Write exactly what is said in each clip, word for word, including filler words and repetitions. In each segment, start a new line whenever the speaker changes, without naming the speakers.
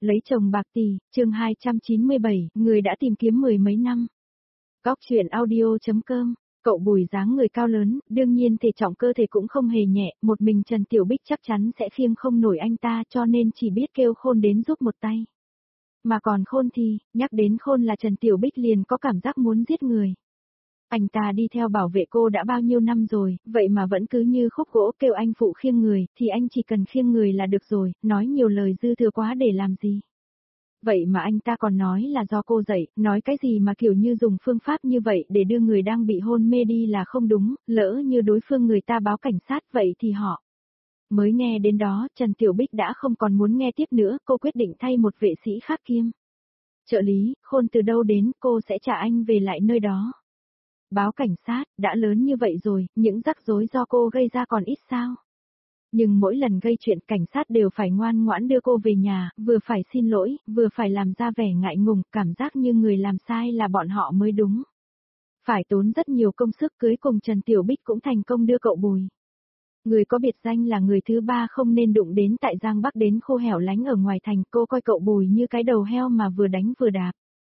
Lấy chồng bạc tỷ, chương hai trăm chín mươi bảy, người đã tìm kiếm mười mấy năm. Góc truyện audio chấm com, cậu Bùi dáng người cao lớn, đương nhiên thể trọng cơ thể cũng không hề nhẹ, một mình Trần Tiểu Bích chắc chắn sẽ khiêng không nổi anh ta cho nên chỉ biết kêu Khôn đến giúp một tay. Mà còn Khôn thì, nhắc đến Khôn là Trần Tiểu Bích liền có cảm giác muốn giết người. Anh ta đi theo bảo vệ cô đã bao nhiêu năm rồi, vậy mà vẫn cứ như khúc gỗ kêu anh phụ khiêng người, thì anh chỉ cần khiêng người là được rồi, nói nhiều lời dư thừa quá để làm gì. Vậy mà anh ta còn nói là do cô dạy, nói cái gì mà kiểu như dùng phương pháp như vậy để đưa người đang bị hôn mê đi là không đúng, lỡ như đối phương người ta báo cảnh sát vậy thì họ. Mới nghe đến đó, Trần Tiểu Bích đã không còn muốn nghe tiếp nữa, cô quyết định thay một vệ sĩ khác kiêm. Trợ lý, Khôn từ đâu đến, cô sẽ trả anh về lại nơi đó. Báo cảnh sát, đã lớn như vậy rồi, những rắc rối do cô gây ra còn ít sao. Nhưng mỗi lần gây chuyện cảnh sát đều phải ngoan ngoãn đưa cô về nhà, vừa phải xin lỗi, vừa phải làm ra vẻ ngại ngùng, cảm giác như người làm sai là bọn họ mới đúng. Phải tốn rất nhiều công sức cưới cùng Trần Tiểu Bích cũng thành công đưa cậu Bùi. Người có biệt danh là người thứ ba không nên đụng đến tại Giang Bắc đến khô hẻo lánh ở ngoài thành, cô coi cậu Bùi như cái đầu heo mà vừa đánh vừa đạp.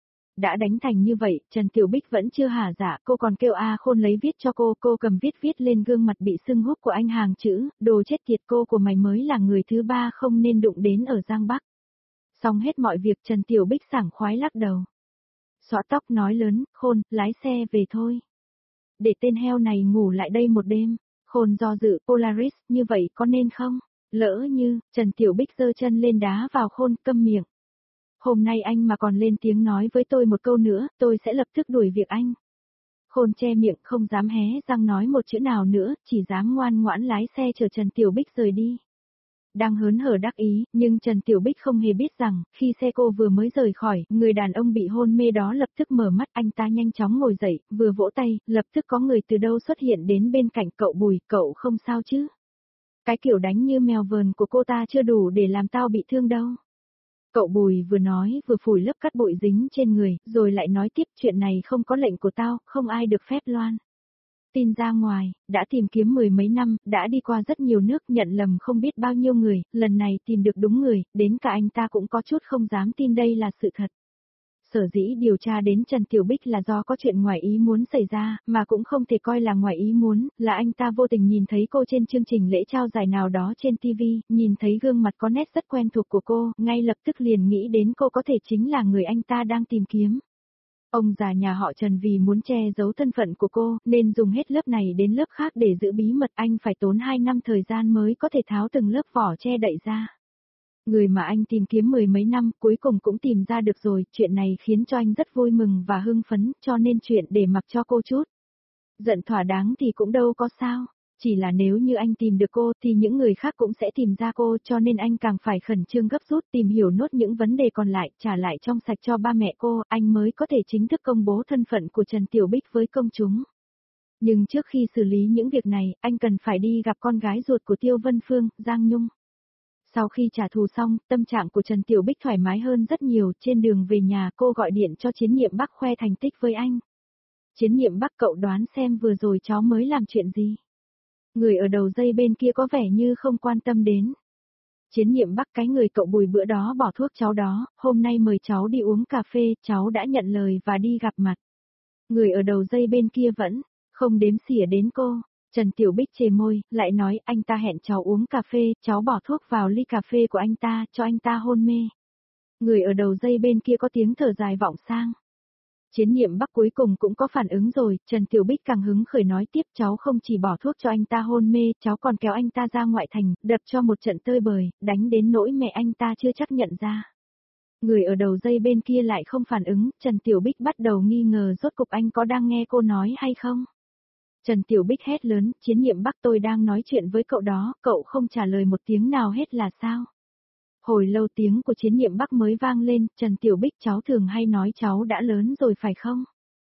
Đã đánh thành như vậy, Trần Tiểu Bích vẫn chưa hả dạ, cô còn kêu A Khôn lấy viết cho cô, cô cầm viết viết lên gương mặt bị sưng húp của anh hàng chữ, đồ chết tiệt cô của mày mới là người thứ ba không nên đụng đến ở Giang Bắc. Xong hết mọi việc Trần Tiểu Bích sảng khoái lắc đầu. Xõa tóc nói lớn, Khôn, lái xe về thôi. Để tên heo này ngủ lại đây một đêm, Khôn do dự, Polaris, như vậy có nên không? Lỡ như, Trần Tiểu Bích giơ chân lên đá vào Khôn, câm miệng. Hôm nay anh mà còn lên tiếng nói với tôi một câu nữa, tôi sẽ lập tức đuổi việc anh. Khôn che miệng không dám hé răng nói một chữ nào nữa, chỉ dám ngoan ngoãn lái xe chở Trần Tiểu Bích rời đi. Đang hớn hở đắc ý, nhưng Trần Tiểu Bích không hề biết rằng, khi xe cô vừa mới rời khỏi, người đàn ông bị hôn mê đó lập tức mở mắt, anh ta nhanh chóng ngồi dậy, vừa vỗ tay, lập tức có người từ đâu xuất hiện đến bên cạnh cậu Bùi, cậu không sao chứ? Cái kiểu đánh như mèo vờn của cô ta chưa đủ để làm tao bị thương đâu. Cậu Bùi vừa nói vừa phủi lớp cát bụi dính trên người, rồi lại nói tiếp chuyện này không có lệnh của tao, không ai được phép loan. Tin ra ngoài, đã tìm kiếm mười mấy năm, đã đi qua rất nhiều nước nhận lầm không biết bao nhiêu người, lần này tìm được đúng người, đến cả anh ta cũng có chút không dám tin đây là sự thật. Sở dĩ điều tra đến Trần Tiểu Bích là do có chuyện ngoài ý muốn xảy ra, mà cũng không thể coi là ngoài ý muốn, là anh ta vô tình nhìn thấy cô trên chương trình lễ trao giải nào đó trên ti vi, nhìn thấy gương mặt có nét rất quen thuộc của cô, ngay lập tức liền nghĩ đến cô có thể chính là người anh ta đang tìm kiếm. Ông già nhà họ Trần vì muốn che giấu thân phận của cô, nên dùng hết lớp này đến lớp khác để giữ bí mật, anh phải tốn hai năm thời gian mới có thể tháo từng lớp vỏ che đậy ra. Người mà anh tìm kiếm mười mấy năm cuối cùng cũng tìm ra được rồi, chuyện này khiến cho anh rất vui mừng và hưng phấn, cho nên chuyện để mặc cho cô chút. Giận thỏa đáng thì cũng đâu có sao, chỉ là nếu như anh tìm được cô thì những người khác cũng sẽ tìm ra cô, cho nên anh càng phải khẩn trương gấp rút tìm hiểu nốt những vấn đề còn lại, trả lại trong sạch cho ba mẹ cô, anh mới có thể chính thức công bố thân phận của Trần Tiểu Bích với công chúng. Nhưng trước khi xử lý những việc này, anh cần phải đi gặp con gái ruột của Tiêu Vân Phương, Giang Nhung. Sau khi trả thù xong, tâm trạng của Trần Tiểu Bích thoải mái hơn rất nhiều, trên đường về nhà cô gọi điện cho Chiến Nhiệm Bắc khoe thành tích với anh. Chiến Nhiệm Bắc, cậu đoán xem vừa rồi cháu mới làm chuyện gì? Người ở đầu dây bên kia có vẻ như không quan tâm đến. Chiến Nhiệm Bắc, cái người cậu Bùi bữa đó bỏ thuốc cháu đó, hôm nay mời cháu đi uống cà phê, cháu đã nhận lời và đi gặp mặt. Người ở đầu dây bên kia vẫn không đếm xỉa đến cô. Trần Tiểu Bích chề môi, lại nói anh ta hẹn cháu uống cà phê, cháu bỏ thuốc vào ly cà phê của anh ta, cho anh ta hôn mê. Người ở đầu dây bên kia có tiếng thở dài vọng sang. Chiến Nhiệm Bắc cuối cùng cũng có phản ứng rồi, Trần Tiểu Bích càng hứng khởi nói tiếp, cháu không chỉ bỏ thuốc cho anh ta hôn mê, cháu còn kéo anh ta ra ngoại thành, đập cho một trận tơi bời, đánh đến nỗi mẹ anh ta chưa chắc nhận ra. Người ở đầu dây bên kia lại không phản ứng, Trần Tiểu Bích bắt đầu nghi ngờ rốt cục anh có đang nghe cô nói hay không. Trần Tiểu Bích hét lớn, Chiến Nhiệm Bắc, tôi đang nói chuyện với cậu đó, cậu không trả lời một tiếng nào hết là sao? Hồi lâu tiếng của Chiến Nhiệm Bắc mới vang lên, Trần Tiểu Bích, cháu thường hay nói cháu đã lớn rồi phải không?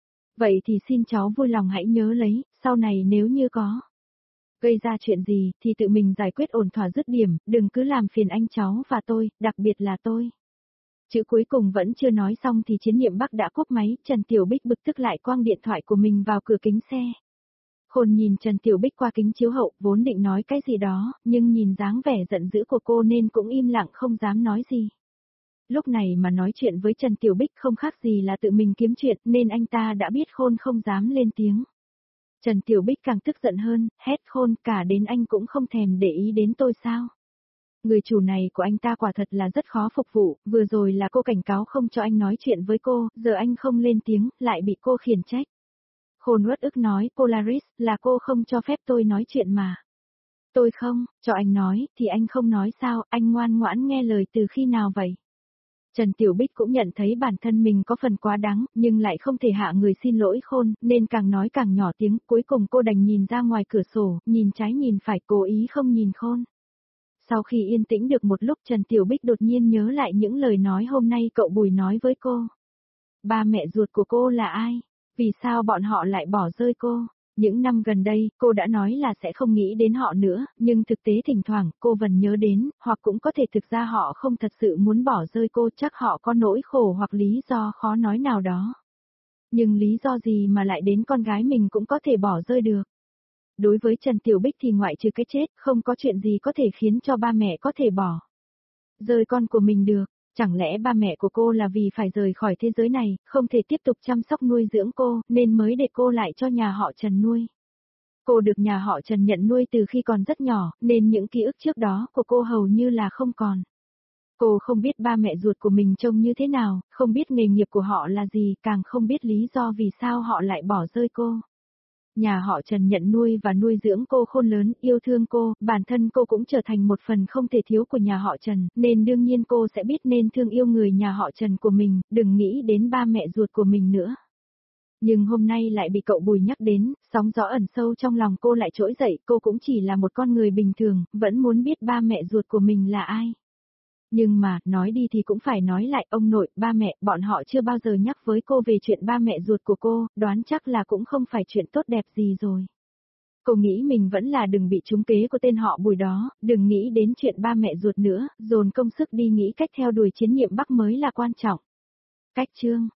Vậy thì xin cháu vui lòng hãy nhớ lấy, sau này nếu như có gây ra chuyện gì thì tự mình giải quyết ổn thỏa dứt điểm, đừng cứ làm phiền anh cháu và tôi, đặc biệt là tôi. Chữ cuối cùng vẫn chưa nói xong thì Chiến Nhiệm Bắc đã cúp máy, Trần Tiểu Bích bực tức lại quăng điện thoại của mình vào cửa kính xe. Khôn nhìn Trần Tiểu Bích qua kính chiếu hậu, vốn định nói cái gì đó, nhưng nhìn dáng vẻ giận dữ của cô nên cũng im lặng không dám nói gì. Lúc này mà nói chuyện với Trần Tiểu Bích không khác gì là tự mình kiếm chuyện nên anh ta đã biết Khôn không dám lên tiếng. Trần Tiểu Bích càng tức giận hơn, hét Khôn cả đến anh cũng không thèm để ý đến tôi sao. Người chủ này của anh ta quả thật là rất khó phục vụ, vừa rồi là cô cảnh cáo không cho anh nói chuyện với cô, giờ anh không lên tiếng, lại bị cô khiển trách. Khôn uất ức nói, Polaris, là cô không cho phép tôi nói chuyện mà. Tôi không, cho anh nói, thì anh không nói sao, anh ngoan ngoãn nghe lời từ khi nào vậy? Trần Tiểu Bích cũng nhận thấy bản thân mình có phần quá đáng, nhưng lại không thể hạ người xin lỗi Khôn, nên càng nói càng nhỏ tiếng, cuối cùng cô đành nhìn ra ngoài cửa sổ, nhìn trái nhìn phải cố ý không nhìn Khôn. Sau khi yên tĩnh được một lúc Trần Tiểu Bích đột nhiên nhớ lại những lời nói hôm nay cậu Bùi nói với cô. Ba mẹ ruột của cô là ai? Vì sao bọn họ lại bỏ rơi cô? Những năm gần đây, cô đã nói là sẽ không nghĩ đến họ nữa, nhưng thực tế thỉnh thoảng cô vẫn nhớ đến, hoặc cũng có thể thực ra họ không thật sự muốn bỏ rơi cô, chắc họ có nỗi khổ hoặc lý do khó nói nào đó. Nhưng lý do gì mà lại đến con gái mình cũng có thể bỏ rơi được? Đối với Trần Tiểu Bích thì ngoại trừ cái chết, không có chuyện gì có thể khiến cho ba mẹ có thể bỏ rơi con của mình được. Chẳng lẽ ba mẹ của cô là vì phải rời khỏi thế giới này, không thể tiếp tục chăm sóc nuôi dưỡng cô, nên mới để cô lại cho nhà họ Trần nuôi. Cô được nhà họ Trần nhận nuôi từ khi còn rất nhỏ, nên những ký ức trước đó của cô hầu như là không còn. Cô không biết ba mẹ ruột của mình trông như thế nào, không biết nghề nghiệp của họ là gì, càng không biết lý do vì sao họ lại bỏ rơi cô. Nhà họ Trần nhận nuôi và nuôi dưỡng cô khôn lớn, yêu thương cô, bản thân cô cũng trở thành một phần không thể thiếu của nhà họ Trần, nên đương nhiên cô sẽ biết nên thương yêu người nhà họ Trần của mình, đừng nghĩ đến ba mẹ ruột của mình nữa. Nhưng hôm nay lại bị cậu Bùi nhắc đến, sóng gió ẩn sâu trong lòng cô lại trỗi dậy, cô cũng chỉ là một con người bình thường, vẫn muốn biết ba mẹ ruột của mình là ai. Nhưng mà, nói đi thì cũng phải nói lại, ông nội, ba mẹ, bọn họ chưa bao giờ nhắc với cô về chuyện ba mẹ ruột của cô, đoán chắc là cũng không phải chuyện tốt đẹp gì rồi. Cô nghĩ mình vẫn là đừng bị trúng kế của tên họ Bùi đó, đừng nghĩ đến chuyện ba mẹ ruột nữa, dồn công sức đi nghĩ cách theo đuổi chiến nhiệm Bắc mới là quan trọng. Cách chương